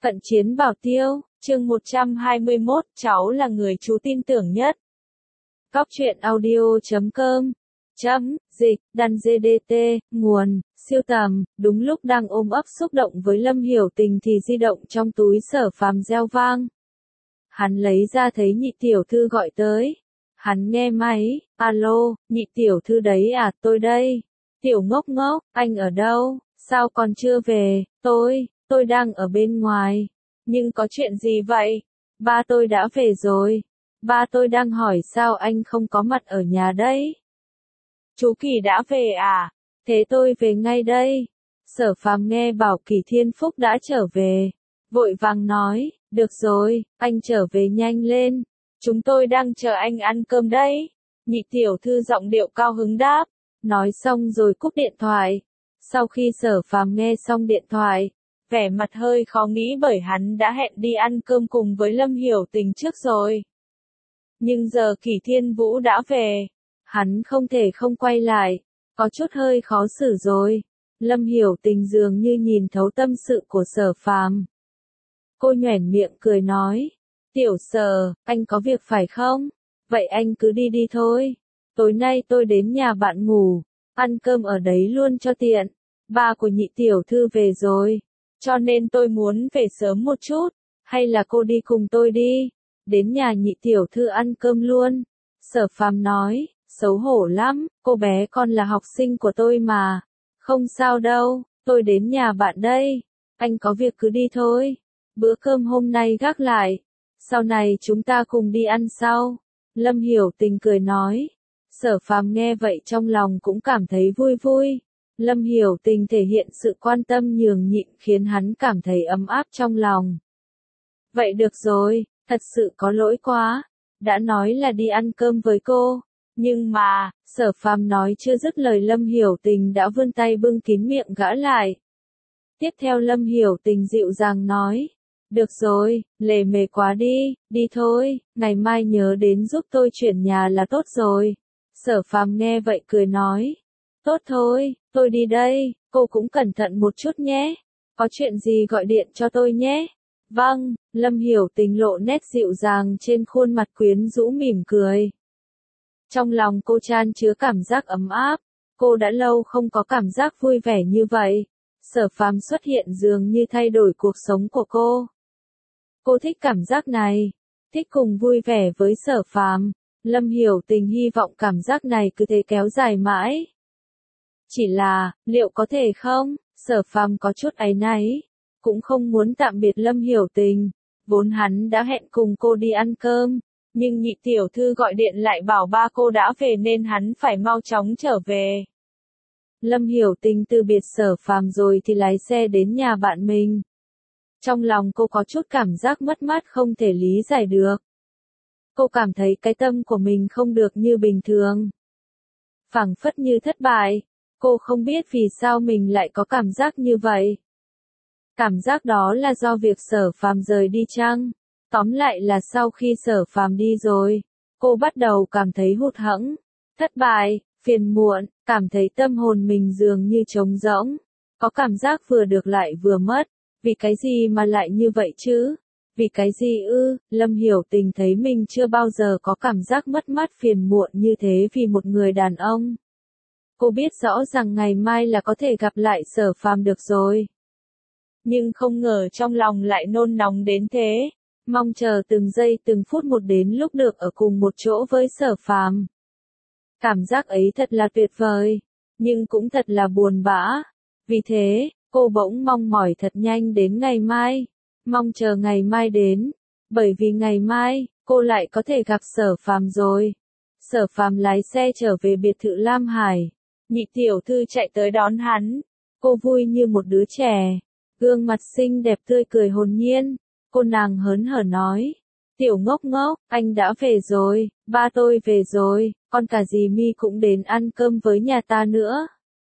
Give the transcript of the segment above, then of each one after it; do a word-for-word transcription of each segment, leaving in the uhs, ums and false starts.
Cận chiến bảo tiêu, chương một trăm hai mươi mốt, cháu là người chú tin tưởng nhất. Cóc truyện audio chấm com chấm dịch đan giê đê tê, nguồn, siêu tầm. Đúng lúc đang ôm ấp xúc động với Lâm Hiểu Tình thì di động trong túi Sở Phàm reo vang. Hắn lấy ra thấy nhị tiểu thư gọi tới. Hắn nghe máy, alo, nhị tiểu thư đấy à, tôi đây. Tiểu ngốc ngốc, anh ở đâu, sao còn chưa về? Tôi, tôi đang ở bên ngoài. Nhưng có chuyện gì vậy? Ba tôi đã về rồi. Ba tôi đang hỏi sao anh không có mặt ở nhà đấy. Chú Kỳ đã về à? Thế tôi về ngay đây. Sở Phàm nghe bảo Kỳ Thiên Phúc đã trở về. Vội vàng nói, được rồi, anh trở về nhanh lên. Chúng tôi đang chờ anh ăn cơm đấy. Nhị tiểu thư giọng điệu cao hứng đáp. Nói xong rồi cúp điện thoại. Sau khi Sở Phàm nghe xong điện thoại, vẻ mặt hơi khó nghĩ bởi hắn đã hẹn đi ăn cơm cùng với Lâm Hiểu Tình trước rồi. Nhưng giờ Kỳ Thiên Vũ đã về, hắn không thể không quay lại, có chút hơi khó xử rồi. Lâm Hiểu Tình dường như nhìn thấu tâm sự của Sở Phàm. Cô nhoẻn miệng cười nói, tiểu Sở, anh có việc phải không? Vậy anh cứ đi đi thôi. Tối nay tôi đến nhà bạn ngủ, ăn cơm ở đấy luôn cho tiện. Ba của nhị tiểu thư về rồi, cho nên tôi muốn về sớm một chút. Hay là cô đi cùng tôi đi, đến nhà nhị tiểu thư ăn cơm luôn. Sở Phàm nói, xấu hổ lắm, cô bé con là học sinh của tôi mà. Không sao đâu, tôi đến nhà bạn đây. Anh có việc cứ đi thôi. Bữa cơm hôm nay gác lại, sau này chúng ta cùng đi ăn sau. Lâm Hiểu Tình cười nói. Sở Phàm nghe vậy trong lòng cũng cảm thấy vui vui. Lâm Hiểu Tình thể hiện sự quan tâm nhường nhịn khiến hắn cảm thấy ấm áp trong lòng. Vậy được rồi, thật sự có lỗi quá. Đã nói là đi ăn cơm với cô. Nhưng mà, Sở Phàm nói chưa dứt lời Lâm Hiểu Tình đã vươn tay bưng kín miệng gã lại. Tiếp theo Lâm Hiểu Tình dịu dàng nói. Được rồi, lề mề quá đi, đi thôi, ngày mai nhớ đến giúp tôi chuyển nhà là tốt rồi. Sở Phàm nghe vậy cười nói. Tốt thôi, tôi đi đây, cô cũng cẩn thận một chút nhé. Có chuyện gì gọi điện cho tôi nhé. Vâng, Lâm Hiểu Tình lộ nét dịu dàng trên khuôn mặt quyến rũ mỉm cười. Trong lòng cô chan chứa cảm giác ấm áp, cô đã lâu không có cảm giác vui vẻ như vậy. Sở Phàm xuất hiện dường như thay đổi cuộc sống của cô. Cô thích cảm giác này, thích cùng vui vẻ với Sở Phàm. Lâm Hiểu Tình hy vọng cảm giác này cứ thế kéo dài mãi. Chỉ là, liệu có thể không? Sở Phàm có chút áy náy, cũng không muốn tạm biệt Lâm Hiểu Tình. Vốn hắn đã hẹn cùng cô đi ăn cơm, nhưng nhị tiểu thư gọi điện lại bảo ba cô đã về nên hắn phải mau chóng trở về. Lâm Hiểu Tình từ biệt Sở Phàm rồi thì lái xe đến nhà bạn mình. Trong lòng cô có chút cảm giác mất mát không thể lý giải được. Cô cảm thấy cái tâm của mình không được như bình thường. Phảng phất như thất bại. Cô không biết vì sao mình lại có cảm giác như vậy. Cảm giác đó là do việc Sở Phàm rời đi chăng? Tóm lại là sau khi Sở Phàm đi rồi, cô bắt đầu cảm thấy hụt hẫng, thất bại, phiền muộn, cảm thấy tâm hồn mình dường như trống rỗng. Có cảm giác vừa được lại vừa mất. Vì cái gì mà lại như vậy chứ? Vì cái gì ư? Lâm Hiểu Tình thấy mình chưa bao giờ có cảm giác mất mát phiền muộn như thế vì một người đàn ông. Cô biết rõ rằng ngày mai là có thể gặp lại Sở Phàm được rồi. Nhưng không ngờ trong lòng lại nôn nóng đến thế. Mong chờ từng giây từng phút một đến lúc được ở cùng một chỗ với Sở Phàm. Cảm giác ấy thật là tuyệt vời, nhưng cũng thật là buồn bã. Vì thế, cô bỗng mong mỏi thật nhanh đến ngày mai. Mong chờ ngày mai đến. Bởi vì ngày mai, cô lại có thể gặp Sở Phàm rồi. Sở Phàm lái xe trở về biệt thự Lam Hải. Nhị tiểu thư chạy tới đón hắn. Cô vui như một đứa trẻ. Gương mặt xinh đẹp tươi cười hồn nhiên. Cô nàng hớn hở nói. Tiểu ngốc ngốc, anh đã về rồi, ba tôi về rồi, còn cả dì My cũng đến ăn cơm với nhà ta nữa.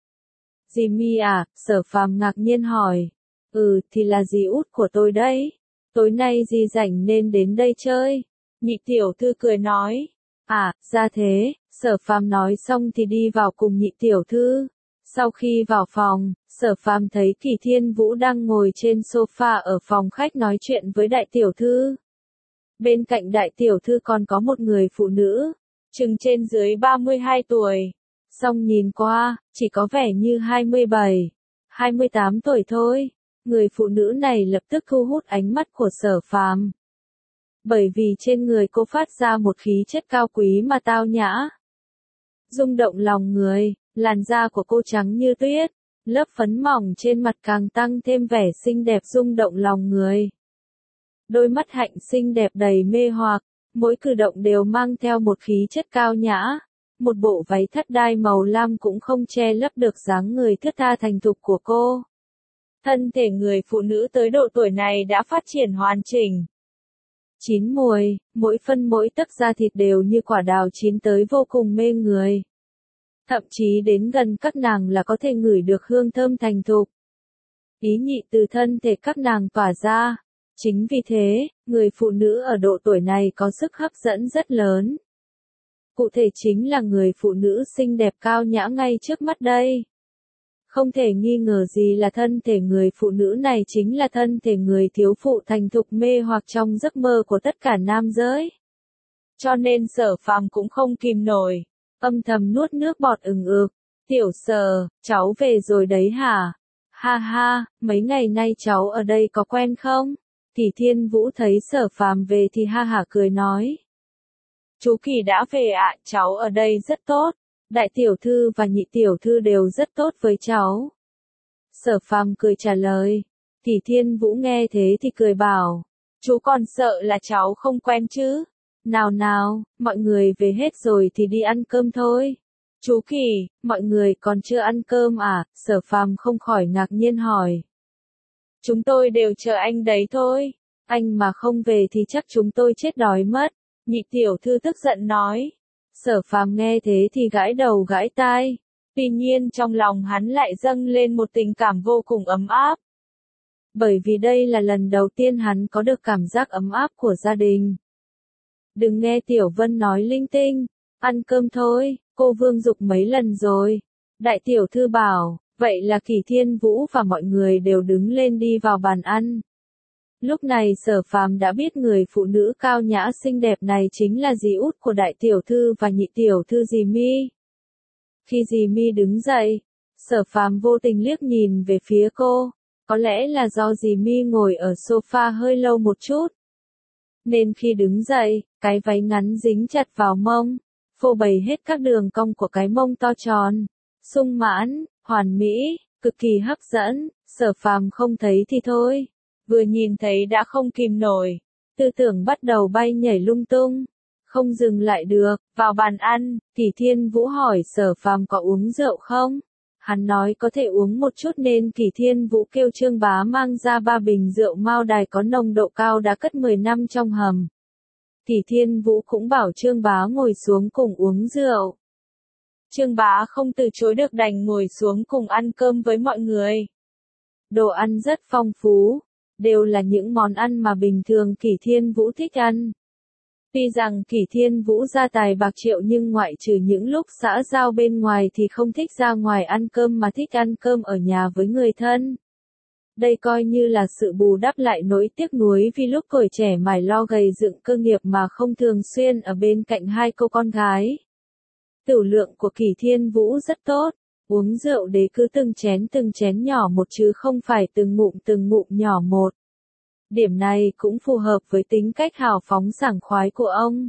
Dì My à? Sở Phàm ngạc nhiên hỏi. Ừ, thì là dì út của tôi đấy. Tối nay dì rảnh nên đến đây chơi. Nhị tiểu thư cười nói. À, ra thế. Sở Phàm nói xong thì đi vào cùng nhị tiểu thư. Sau khi vào phòng, Sở Phàm thấy Kỳ Thiên Vũ đang ngồi trên sofa ở phòng khách nói chuyện với đại tiểu thư. Bên cạnh đại tiểu thư còn có một người phụ nữ, chừng trên dưới ba mươi hai tuổi. Song nhìn qua, chỉ có vẻ như hai mươi bảy, hai mươi tám tuổi thôi. Người phụ nữ này lập tức thu hút ánh mắt của Sở Phàm. Bởi vì trên người cô phát ra một khí chất cao quý mà tao nhã, rung động lòng người. Làn da của cô trắng như tuyết, lớp phấn mỏng trên mặt càng tăng thêm vẻ xinh đẹp rung động lòng người. Đôi mắt hạnh xinh đẹp đầy mê hoặc, mỗi cử động đều mang theo một khí chất cao nhã. Một bộ váy thắt đai màu lam cũng không che lấp được dáng người thướt tha thành thục của cô. Thân thể người phụ nữ tới độ tuổi này đã phát triển hoàn chỉnh, chín mùi, mỗi phân mỗi tấc da thịt đều như quả đào chín tới vô cùng mê người. Thậm chí đến gần các nàng là có thể ngửi được hương thơm thành thục, ý nhị từ thân thể các nàng tỏa ra. Chính vì thế, người phụ nữ ở độ tuổi này có sức hấp dẫn rất lớn. Cụ thể chính là người phụ nữ xinh đẹp cao nhã ngay trước mắt đây. Không thể nghi ngờ gì là thân thể người phụ nữ này chính là thân thể người thiếu phụ thành thục mê hoặc trong giấc mơ của tất cả nam giới. Cho nên Sở Phàm cũng không kìm nổi, âm thầm nuốt nước bọt ừng ực. Tiểu Sở, cháu về rồi đấy hả? Ha ha, mấy ngày nay cháu ở đây có quen không? Kỳ Thiên Vũ thấy Sở Phàm về thì ha hả cười nói. Chú Kỳ đã về ạ, cháu ở đây rất tốt. Đại tiểu thư và nhị tiểu thư đều rất tốt với cháu. Sở Phàm cười trả lời. Kỳ Thiên Vũ nghe thế thì cười bảo. Chú còn sợ là cháu không quen chứ? Nào nào, mọi người về hết rồi thì đi ăn cơm thôi. Chú Kỳ, mọi người còn chưa ăn cơm à? Sở Phàm không khỏi ngạc nhiên hỏi. Chúng tôi đều chờ anh đấy thôi. Anh mà không về thì chắc chúng tôi chết đói mất. Nhị tiểu thư tức giận nói. Sở Phàm nghe thế thì gãi đầu gãi tai. Tuy nhiên trong lòng hắn lại dâng lên một tình cảm vô cùng ấm áp. Bởi vì đây là lần đầu tiên hắn có được cảm giác ấm áp của gia đình. Đừng nghe Tiểu Vân nói linh tinh. Ăn cơm thôi, cô Vương giục mấy lần rồi. Đại tiểu thư bảo, vậy là Kỳ Thiên Vũ và mọi người đều đứng lên đi vào bàn ăn. Lúc này Sở Phàm đã biết người phụ nữ cao nhã xinh đẹp này chính là dì út của đại tiểu thư và nhị tiểu thư dì Mi. Khi dì Mi đứng dậy, Sở Phàm vô tình liếc nhìn về phía cô, có lẽ là do dì Mi ngồi ở sofa hơi lâu một chút. Nên khi đứng dậy, cái váy ngắn dính chặt vào mông, phô bày hết các đường cong của cái mông to tròn, sung mãn, hoàn mỹ, cực kỳ hấp dẫn. Sở Phàm không thấy thì thôi, vừa nhìn thấy đã không kìm nổi, tư tưởng bắt đầu bay nhảy lung tung, không dừng lại được. Vào bàn ăn, Kỳ Thiên Vũ hỏi Sở Phàm có uống rượu không? Hắn nói có thể uống một chút nên Kỳ Thiên Vũ kêu Trương Bá mang ra ba bình rượu Mao Đài có nồng độ cao đã cất mười năm trong hầm. Kỳ Thiên Vũ cũng bảo Trương Bá ngồi xuống cùng uống rượu. Trương Bá không từ chối được đành ngồi xuống cùng ăn cơm với mọi người. Đồ ăn rất phong phú, đều là những món ăn mà bình thường Kỳ Thiên Vũ thích ăn. Tuy rằng Kỳ Thiên Vũ gia tài bạc triệu nhưng ngoại trừ những lúc xã giao bên ngoài thì không thích ra ngoài ăn cơm mà thích ăn cơm ở nhà với người thân. Đây coi như là sự bù đắp lại nỗi tiếc nuối vì lúc tuổi trẻ mải lo gầy dựng cơ nghiệp mà không thường xuyên ở bên cạnh hai cô con gái. Tửu lượng của Kỳ Thiên Vũ rất tốt, uống rượu để cứ từng chén từng chén nhỏ một chứ không phải từng ngụm từng ngụm nhỏ một. Điểm này cũng phù hợp với tính cách hào phóng sảng khoái của ông.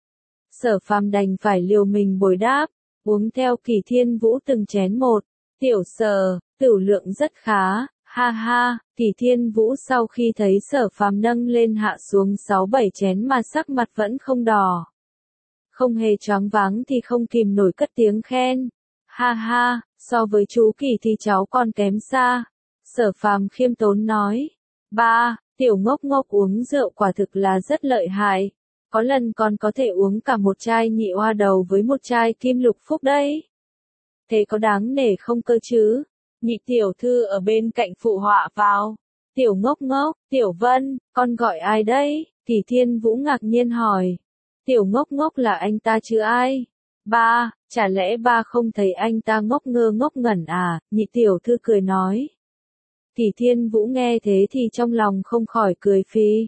Sở Phàm đành phải liều mình bồi đáp, uống theo Kỳ Thiên Vũ từng chén một. Tiểu Sở, tửu lượng rất khá, ha ha. Kỳ Thiên Vũ sau khi thấy Sở Phàm nâng lên hạ xuống sáu bảy chén mà sắc mặt vẫn không đỏ, không hề choáng váng thì không kìm nổi cất tiếng khen. Ha ha, so với chú Kỳ thì cháu còn kém xa. Sở Phàm khiêm tốn nói. Ba, tiểu ngốc ngốc uống rượu quả thực là rất lợi hại. Có lần còn có thể uống cả một chai nhị hoa đầu với một chai kim lục phúc đấy. Thế có đáng nể không cơ chứ? Nhị tiểu thư ở bên cạnh phụ họa vào. Tiểu ngốc ngốc, Tiểu Vân, con gọi ai đấy? Kỳ Thiên Vũ ngạc nhiên hỏi. Tiểu ngốc ngốc là anh ta chứ ai? Ba, Chả lẽ ba không thấy anh ta ngốc ngơ ngốc ngẩn à, nhị tiểu thư cười nói. Tỷ Thiên Vũ nghe thế thì trong lòng không khỏi cười phì.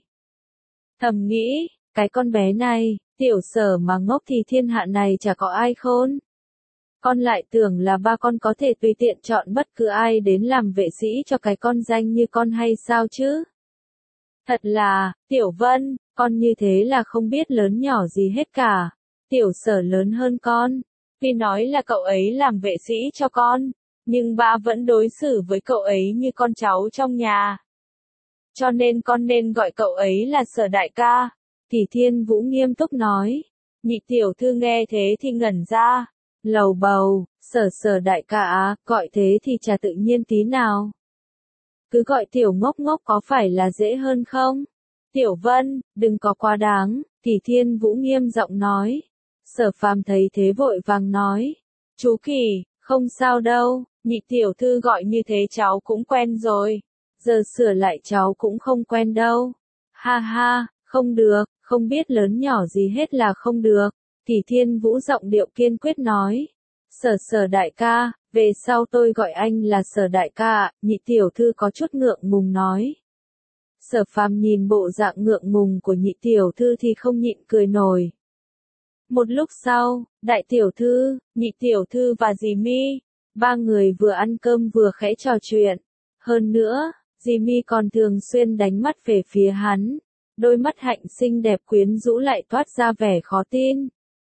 Thầm nghĩ, cái con bé này, tiểu Sở mà ngốc thì thiên hạ này chả có ai khôn. Con lại tưởng là ba con có thể tùy tiện chọn bất cứ ai đến làm vệ sĩ cho cái con danh như con hay sao chứ? Thật là, Tiểu Vân, con như thế là không biết lớn nhỏ gì hết cả. Tiểu Sở lớn hơn con. Vì nói là cậu ấy làm vệ sĩ cho con, nhưng ba vẫn đối xử với cậu ấy như con cháu trong nhà. Cho nên con nên gọi cậu ấy là Sở đại ca. Tỷ Thiên Vũ nghiêm túc nói. Nhị tiểu thư nghe thế thì ngẩn ra. Lầu bầu, Sở Sở đại ca á, gọi thế thì chả tự nhiên tí nào. Cứ gọi tiểu ngốc ngốc có phải là dễ hơn không? Tiểu Vân, đừng có quá đáng, Tỷ Thiên Vũ nghiêm giọng nói. Sở Phàm thấy thế vội vàng nói. Chú Kỳ, không sao đâu, nhị tiểu thư gọi như thế cháu cũng quen rồi. Giờ sửa lại cháu cũng không quen đâu. Ha ha, không được, không biết lớn nhỏ gì hết là không được. Tỷ Thiên Vũ giọng điệu kiên quyết nói. Sở Sở đại ca, về sau tôi gọi anh là Sở đại ca, nhị tiểu thư có chút ngượng ngùng nói. Sở Phàm nhìn bộ dạng ngượng ngùng của nhị tiểu thư thì không nhịn cười nổi. Một lúc sau, đại tiểu thư, nhị tiểu thư và dì Mi, ba người vừa ăn cơm vừa khẽ trò chuyện. Hơn nữa, dì Mi còn thường xuyên đánh mắt về phía hắn, đôi mắt hạnh xinh đẹp quyến rũ lại toát ra vẻ khó tin.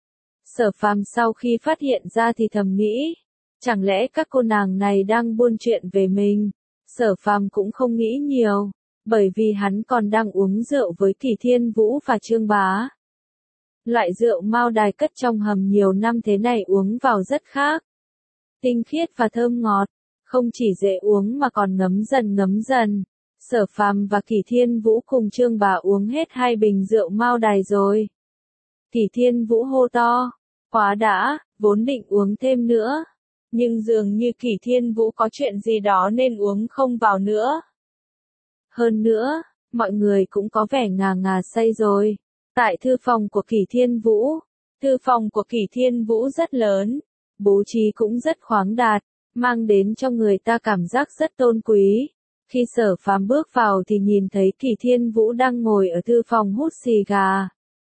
Sở Phàm sau khi phát hiện ra thì thầm nghĩ, chẳng lẽ các cô nàng này đang buôn chuyện về mình? Sở Phàm cũng không nghĩ nhiều, bởi vì hắn còn đang uống rượu với Tỷ Thiên Vũ và Trương Bá. Loại rượu Mao Đài cất trong hầm nhiều năm thế này uống vào rất khác. Tinh khiết và thơm ngọt, không chỉ dễ uống mà còn ngấm dần ngấm dần. Sở Phàm và Tỷ Thiên Vũ cùng Trương Bá uống hết hai bình rượu Mao Đài rồi. Tỷ Thiên Vũ hô to, quá đã, vốn định uống thêm nữa. Nhưng dường như Tỷ Thiên Vũ có chuyện gì đó nên uống không vào nữa. Hơn nữa, mọi người cũng có vẻ ngà ngà say rồi. Tại thư phòng của Tỷ Thiên Vũ, thư phòng của Tỷ Thiên Vũ rất lớn, bố trí cũng rất khoáng đạt, mang đến cho người ta cảm giác rất tôn quý. Khi Sở Phàm bước vào thì nhìn thấy Tỷ Thiên Vũ đang ngồi ở thư phòng hút xì gà.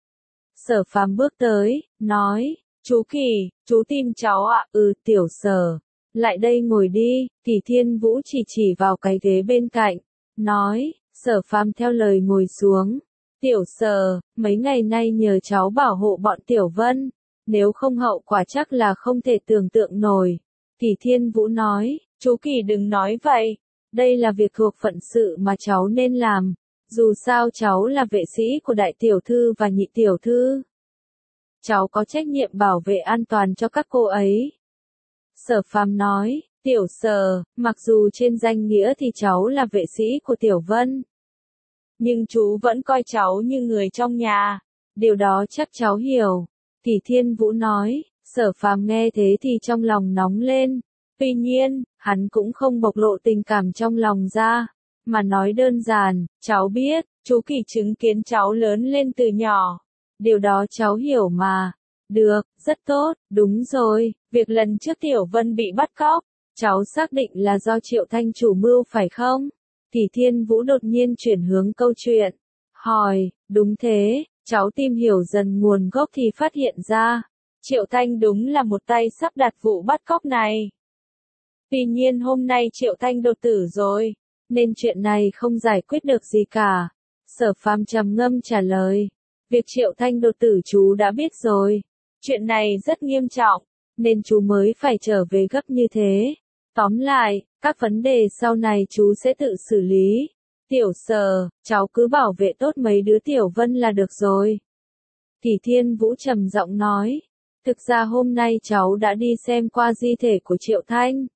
Sở Phàm bước tới, nói, chú Kỳ, chú tìm cháu ạ, à? Ừ, tiểu Sở, lại đây ngồi đi. Tỷ Thiên Vũ chỉ chỉ vào cái ghế bên cạnh, nói. Sở Phàm theo lời ngồi xuống. Tiểu Sở, mấy ngày nay nhờ cháu bảo hộ bọn Tiểu Vân, nếu không hậu quả chắc là không thể tưởng tượng nổi. Tỷ Thiên Vũ nói, chú Kỳ đừng nói vậy, đây là việc thuộc phận sự mà cháu nên làm, dù sao cháu là vệ sĩ của đại tiểu thư và nhị tiểu thư. Cháu có trách nhiệm bảo vệ an toàn cho các cô ấy. Sở Phàm nói, Tiểu Sở, mặc dù trên danh nghĩa thì cháu là vệ sĩ của Tiểu Vân, nhưng chú vẫn coi cháu như người trong nhà, điều đó chắc cháu hiểu. Tỷ Thiên Vũ nói. Sở Phàm nghe thế thì trong lòng nóng lên, tuy nhiên, hắn cũng không bộc lộ tình cảm trong lòng ra, mà nói đơn giản, cháu biết, chú Kỳ chứng kiến cháu lớn lên từ nhỏ, điều đó cháu hiểu mà. Được, rất tốt, đúng rồi, việc lần trước Tiểu Vân bị bắt cóc, cháu xác định là do Triệu Thanh chủ mưu phải không? Tỷ Thiên Vũ đột nhiên chuyển hướng câu chuyện, hỏi, đúng thế, cháu tìm hiểu dần nguồn gốc thì phát hiện ra, Triệu Thanh đúng là một tay sắp đặt vụ bắt cóc này. Tuy nhiên hôm nay Triệu Thanh đột tử rồi, nên chuyện này không giải quyết được gì cả. Sở Phàm trầm ngâm trả lời, việc Triệu Thanh đột tử chú đã biết rồi, chuyện này rất nghiêm trọng, nên chú mới phải trở về gấp như thế. Tóm lại, các vấn đề sau này chú sẽ tự xử lý. Tiểu Sở, cháu cứ bảo vệ tốt mấy đứa Tiểu Vân là được rồi. Tỷ Thiên Vũ trầm giọng nói, thực ra hôm nay cháu đã đi xem qua di thể của Triệu Thanh.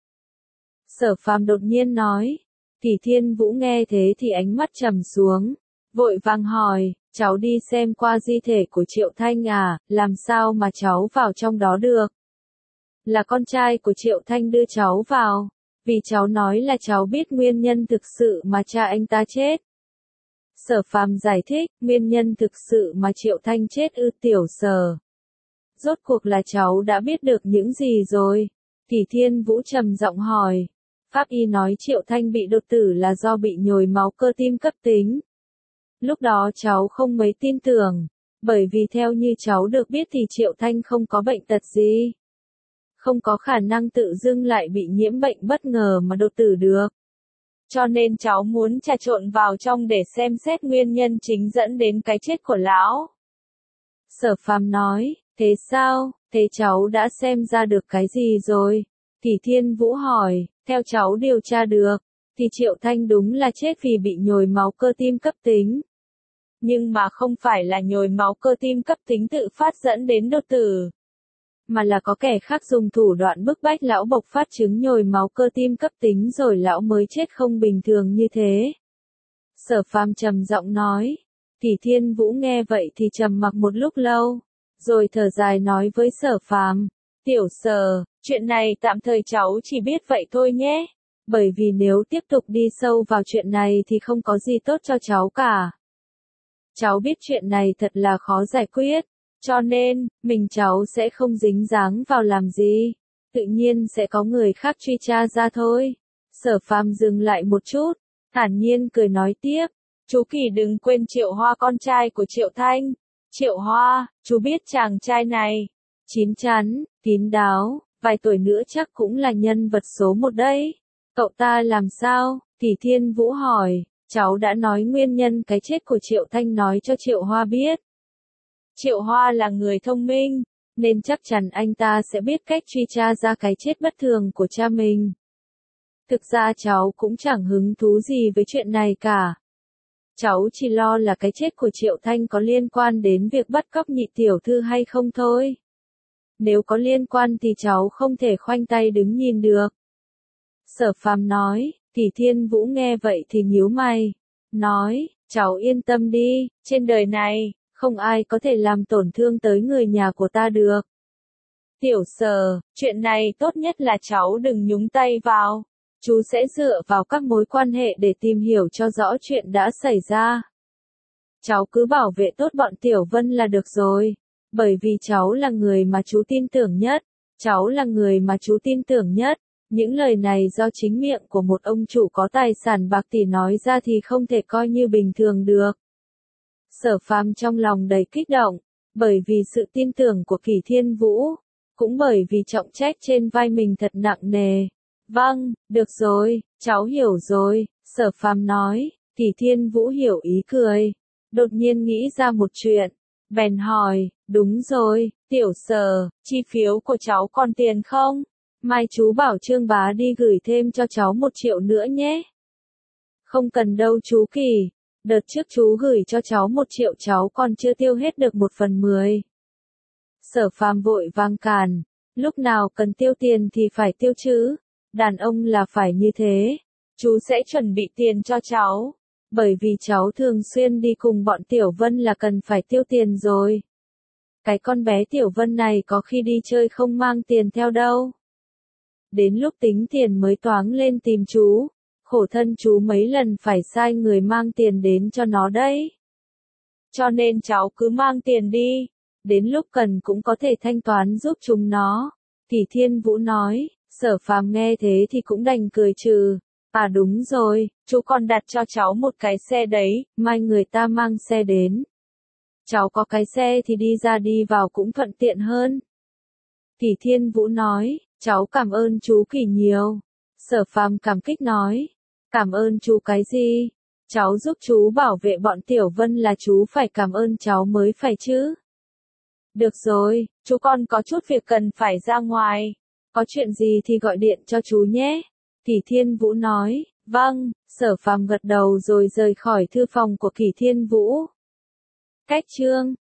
Sở Phàm đột nhiên nói. Tỷ Thiên Vũ nghe thế thì ánh mắt trầm xuống, vội vàng hỏi, cháu đi xem qua di thể của Triệu Thanh à, làm sao mà cháu vào trong đó được? Là con trai của Triệu Thanh đưa cháu vào, vì cháu nói là cháu biết nguyên nhân thực sự mà cha anh ta chết. Sở Phàm giải thích, nguyên nhân thực sự mà Triệu Thanh chết ư? Tiểu Sở. Rốt cuộc là cháu đã biết được những gì rồi? Kỷ Thiên Vũ trầm giọng hỏi. Pháp y nói Triệu Thanh bị đột tử là do bị nhồi máu cơ tim cấp tính. Lúc đó cháu không mấy tin tưởng, bởi vì theo như cháu được biết thì Triệu Thanh không có bệnh tật gì. Không có khả năng tự dưng lại bị nhiễm bệnh bất ngờ mà đột tử được. Cho nên cháu muốn trà trộn vào trong để xem xét nguyên nhân chính dẫn đến cái chết của lão. Sở Phàm nói, thế sao, thế cháu đã xem ra được cái gì rồi? Kỷ Thiên Vũ hỏi, theo cháu điều tra được, thì Triệu Thanh đúng là chết vì bị nhồi máu cơ tim cấp tính. Nhưng mà không phải là nhồi máu cơ tim cấp tính tự phát dẫn đến đột tử, mà là có kẻ khác dùng thủ đoạn bức bách lão bộc phát chứng nhồi máu cơ tim cấp tính rồi lão mới chết không bình thường như thế. Sở Phàm trầm giọng nói. Kỷ Thiên Vũ nghe vậy thì trầm mặc một lúc lâu, rồi thở dài nói với Sở Phàm, tiểu Sở, chuyện này tạm thời cháu chỉ biết vậy thôi nhé, bởi vì nếu tiếp tục đi sâu vào chuyện này thì không có gì tốt cho cháu cả. Cháu biết chuyện này thật là khó giải quyết, cho nên, mình cháu sẽ không dính dáng vào làm gì, tự nhiên sẽ có người khác truy tra ra thôi. Sở Phàm dừng lại một chút, thản nhiên cười nói tiếp. Chú Kỳ đừng quên Triệu Hoa con trai của Triệu Thanh. Triệu Hoa, chú biết chàng trai này. Chín chắn, kín đáo, vài tuổi nữa chắc cũng là nhân vật số một đấy. Cậu ta làm sao? Kỷ Thiên Vũ hỏi. Cháu đã nói nguyên nhân cái chết của Triệu Thanh nói cho Triệu Hoa biết. Triệu Hoa là người thông minh, nên chắc chắn anh ta sẽ biết cách truy tra ra cái chết bất thường của cha mình. Thực ra cháu cũng chẳng hứng thú gì với chuyện này cả. Cháu chỉ lo là cái chết của Triệu Thanh có liên quan đến việc bắt cóc nhị tiểu thư hay không thôi. Nếu có liên quan thì cháu không thể khoanh tay đứng nhìn được. Sở Phàm nói. Kỷ Thiên Vũ nghe vậy thì nhíu mày. Nói, cháu yên tâm đi, trên đời này, không ai có thể làm tổn thương tới người nhà của ta được. Tiểu Sở, chuyện này tốt nhất là cháu đừng nhúng tay vào. Chú sẽ dựa vào các mối quan hệ để tìm hiểu cho rõ chuyện đã xảy ra. Cháu cứ bảo vệ tốt bọn Tiểu Vân là được rồi. Bởi vì cháu là người mà chú tin tưởng nhất. Cháu là người mà chú tin tưởng nhất. Những lời này do chính miệng của một ông chủ có tài sản bạc tỷ nói ra thì không thể coi như bình thường được. Sở Phàm trong lòng đầy kích động, bởi vì sự tin tưởng của Kỷ Thiên Vũ, cũng bởi vì trọng trách trên vai mình thật nặng nề. Vâng, được rồi, cháu hiểu rồi, Sở Phàm nói. Kỷ Thiên Vũ hiểu ý cười, đột nhiên nghĩ ra một chuyện, bèn hỏi, đúng rồi, Tiểu Sở, chi phiếu của cháu còn tiền không? Mai chú bảo Trương Bá đi gửi thêm cho cháu một triệu nữa nhé. Không cần đâu chú Kỳ, đợt trước chú gửi cho cháu một triệu cháu còn chưa tiêu hết được một phần mười. Sở Phàm vội vàng cản, lúc nào cần tiêu tiền thì phải tiêu chứ, đàn ông là phải như thế, chú sẽ chuẩn bị tiền cho cháu, bởi vì cháu thường xuyên đi cùng bọn Tiểu Vân là cần phải tiêu tiền rồi. Cái con bé Tiểu Vân này có khi đi chơi không mang tiền theo đâu. Đến lúc tính tiền mới toáng lên tìm chú, khổ thân chú mấy lần phải sai người mang tiền đến cho nó đấy. Cho nên cháu cứ mang tiền đi, đến lúc cần cũng có thể thanh toán giúp chúng nó. Kỷ Thiên Vũ nói. Sở Phàm nghe thế thì cũng đành cười trừ. À đúng rồi, chú còn đặt cho cháu một cái xe đấy, mai người ta mang xe đến. Cháu có cái xe thì đi ra đi vào cũng thuận tiện hơn. Kỷ Thiên Vũ nói, cháu cảm ơn chú Kỷ nhiều. Sở Phàm cảm kích nói, cảm ơn chú cái gì? Cháu giúp chú bảo vệ bọn Tiểu Vân là chú phải cảm ơn cháu mới phải chứ. Được rồi, chú con có chút việc cần phải ra ngoài. Có chuyện gì thì gọi điện cho chú nhé. Kỷ Thiên Vũ nói, vâng, Sở Phàm gật đầu rồi rời khỏi thư phòng của Kỷ Thiên Vũ. Cách chương